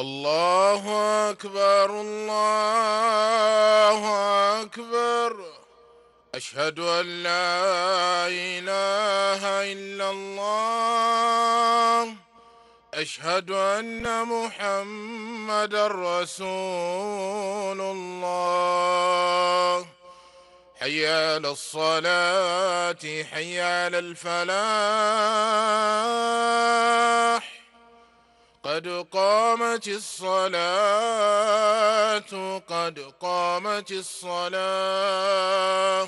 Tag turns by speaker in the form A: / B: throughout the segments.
A: الله أكبر الله أكبر. أشهد أن لا إله إلا الله. أشهد أن محمدًا رسول الله. حي على الصلاة حي على الفلاح. قد قامت الصلاة قد قامت الصلاة.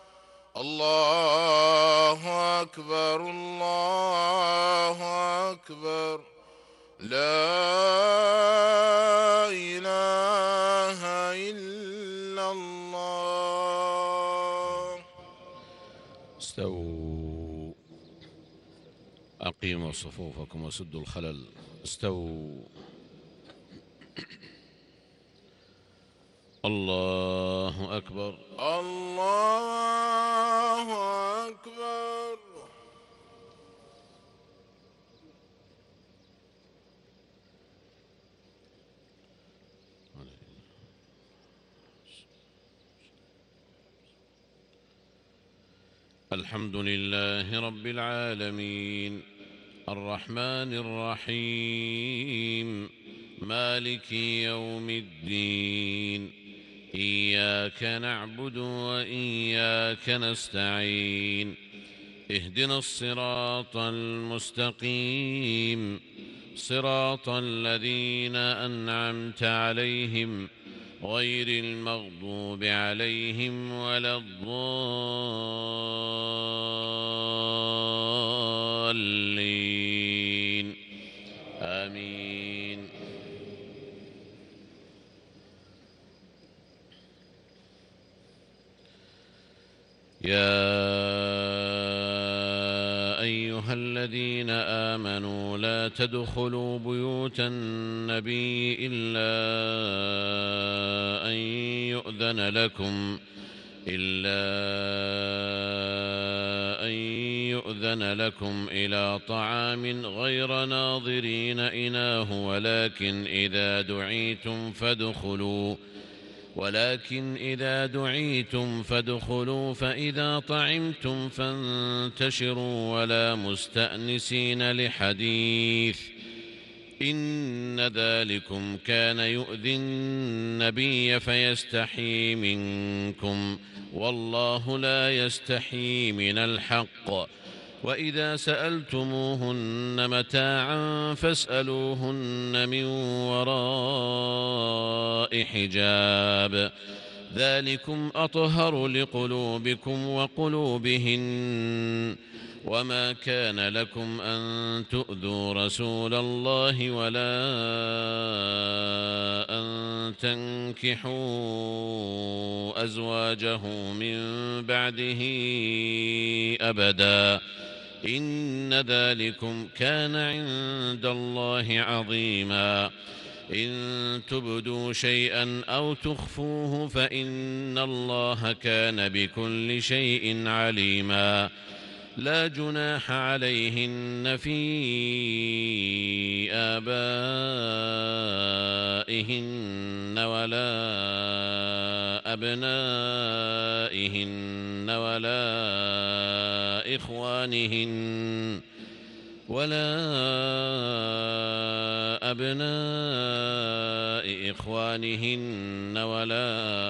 A: الله أكبر الله أكبر. لا إله إلا الله.
B: استووا، أقيموا صفوفكم وسدوا الخلل. استووا. الله أكبر
A: الله أكبر.
B: الحمد لله رب العالمين الرحمن الرحيم مالك يوم الدين. إياك نعبد وإياك نستعين. اهدنا الصراط المستقيم صراط الذين أنعمت عليهم غير المغضوب عليهم ولا الضالين. آمين. يا أيها الذين آمنوا لا تدخلوا بيوت النبي إلا أن يؤذن لكم إلى طعام غير ناظرين إناه ولكن إذا دعيتم فادخلوا فإذا طعمتم فانتشروا ولا مستأنسين لحديث إن ذلكم كان يؤذي النبي فيستحيي منكم والله لا يستحيي من الحق. وإذا سألتموهن متاعا فاسألوهن من وراء حجاب ذلكم أطهر لقلوبكم وقلوبهن. وما كان لكم أن تؤذوا رسول الله ولا أن تنكحوا أزواجه من بعده أبدا إن ذلكم كان عند الله عظيما. إن تبدوا شيئا أو تخفوه فإن الله كان بكل شيء عليما. لا جناح عليهن في آبائهن ولا أبنائهن ولا أبناء إخوانهن ولا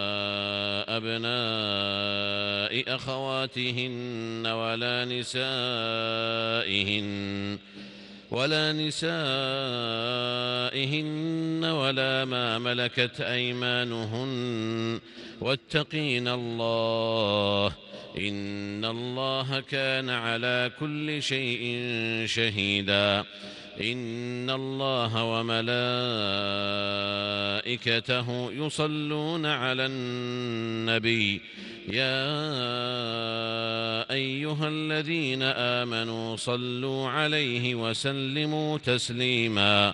B: أبناء أخواتهن ولا نسائهن ولا ما ملكت أيمانهن واتقين الله إن الله كان على كل شيء شهيدا. إن الله وملائكته يصلون على النبي يا أيها الذين آمنوا صلوا عليه وسلموا تسليما.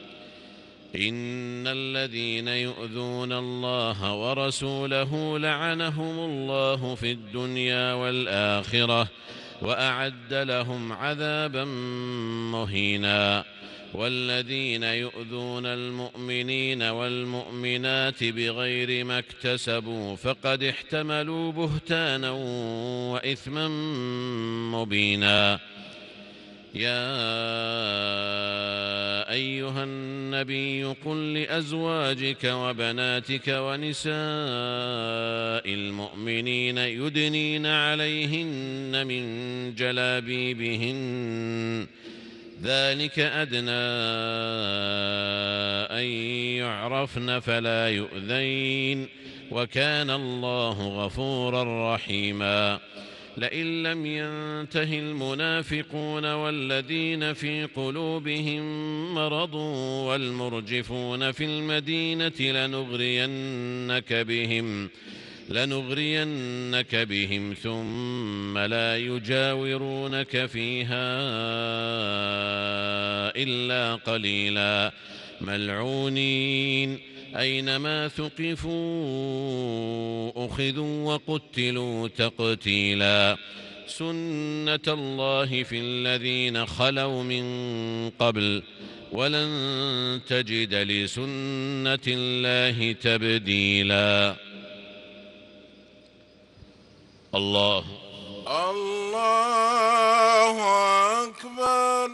B: إن الذين يؤذون الله ورسوله لعنهم الله في الدنيا والآخرة وأعد لهم عذابا مهينا. والذين يؤذون المؤمنين والمؤمنات بغير ما اكتسبوا فقد احتملوا بهتانا وإثما مبينا. يا أيها النبي قل لأزواجك وبناتك ونساء المؤمنين يدنين عليهن من جلابيبهن ذلك أدنى أن يعرفن فلا يؤذين وكان الله غفورا رحيما. لئن لم ينته المنافقون والذين في قلوبهم مرض والمرجفون في المدينة لنغرينك بهم ثم لا يجاورونك فيها إلا قليلا ملعونين أينما ثقفوا أخذوا وقتلوا تقتيلا. سنة الله في الذين خلوا من قبل ولن تجد لسنة الله تبديلا. الله
A: أكبر.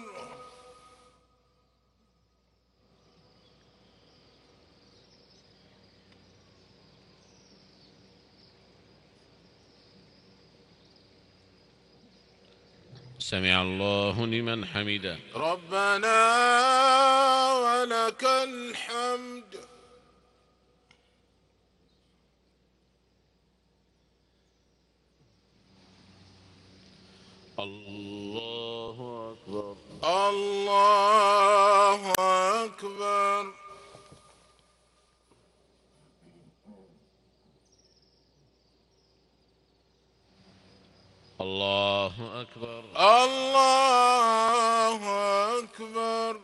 B: سمع الله لمن حمده.
A: ربنا ولك الحمد.
B: الله أكبر.
A: الله أكبر.
B: الله أكبر.
A: الله أكبر.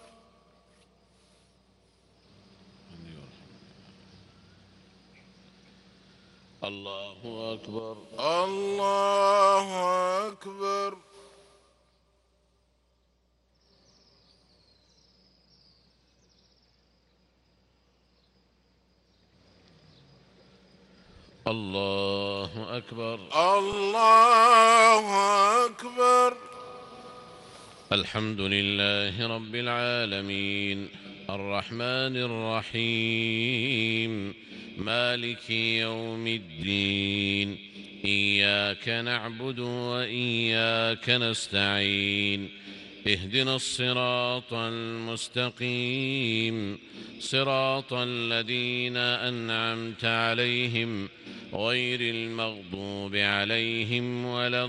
B: الله أكبر.
A: الله أكبر.
B: الله أكبر.
A: الله أكبر.
B: الحمد لله رب العالمين الرحمن الرحيم مالك يوم الدين إياك نعبد وإياك نستعين اهدنا الصراط المستقيم صراط الذين أنعمت عليهم غير المغضوب عليهم ولا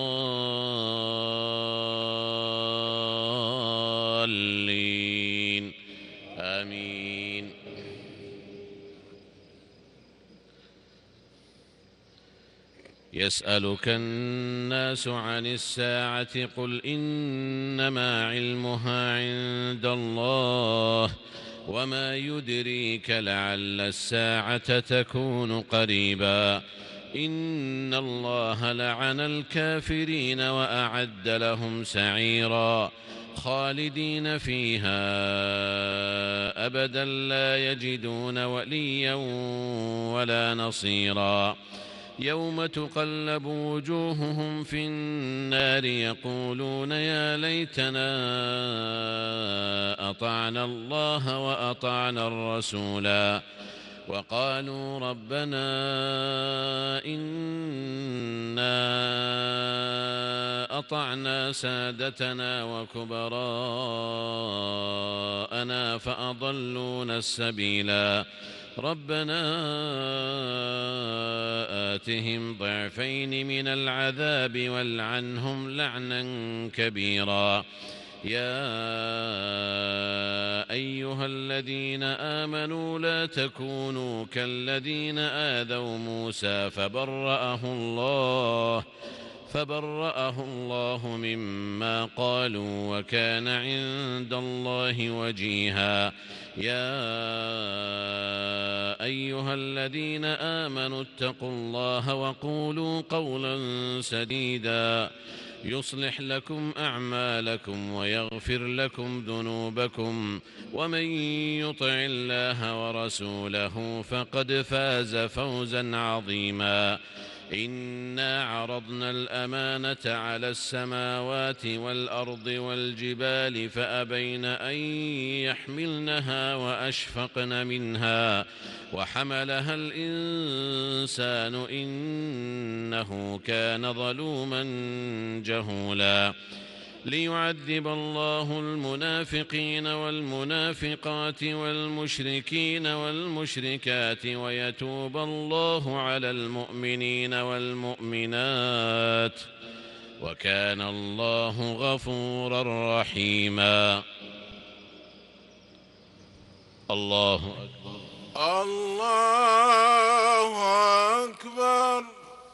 B: الضالين آمين. يسألك الناس عن الساعة قل إنما علمها عند الله وما يدريك لعل الساعة تكون قريبا. إن الله لعن الكافرين وأعد لهم سعيرا خالدين فيها أبدا لا يجدون وليا ولا نصيرا. يوم تقلب وجوههم في النار يقولون يا ليتنا أطعنا الله وأطعنا الرسولا وقالوا ربنا إنا أطعنا سادتنا وكبراءنا فأضلونا السبيلا. ربنا آتهم ضعفين من العذاب والعنهم لعنا كبيرا. يا أيها الذين آمنوا لا تكونوا كالذين آذوا موسى فبرأه الله مما قالوا وكان عند الله وجيها. يا أيها الذين آمنوا اتقوا الله وقولوا قولا سديدا يصلح لكم أعمالكم ويغفر لكم ذنوبكم ومن يطع الله ورسوله فقد فاز فوزا عظيما إنا عرضنا الأمانة على السماوات والأرض والجبال فأبين أن يحملنها وأشفقن منها وحملها الإنسان إنه كان ظلوما جهولا ليعذب الله المنافقين والمنافقات والمشركين والمشركات ويتوب الله على المؤمنين والمؤمنات وكان الله غفورا رحيما. الله أكبر.
A: الله أكبر.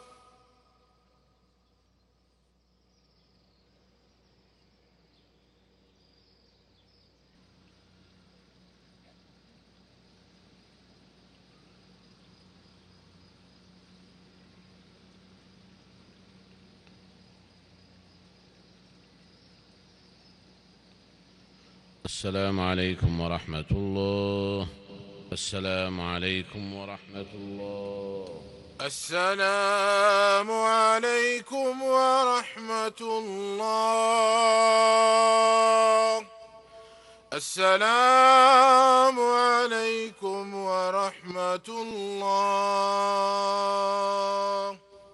B: السلام عليكم ورحمة الله. السلام عليكم ورحمة الله.
A: السلام عليكم ورحمة الله. السلام عليكم ورحمة الله.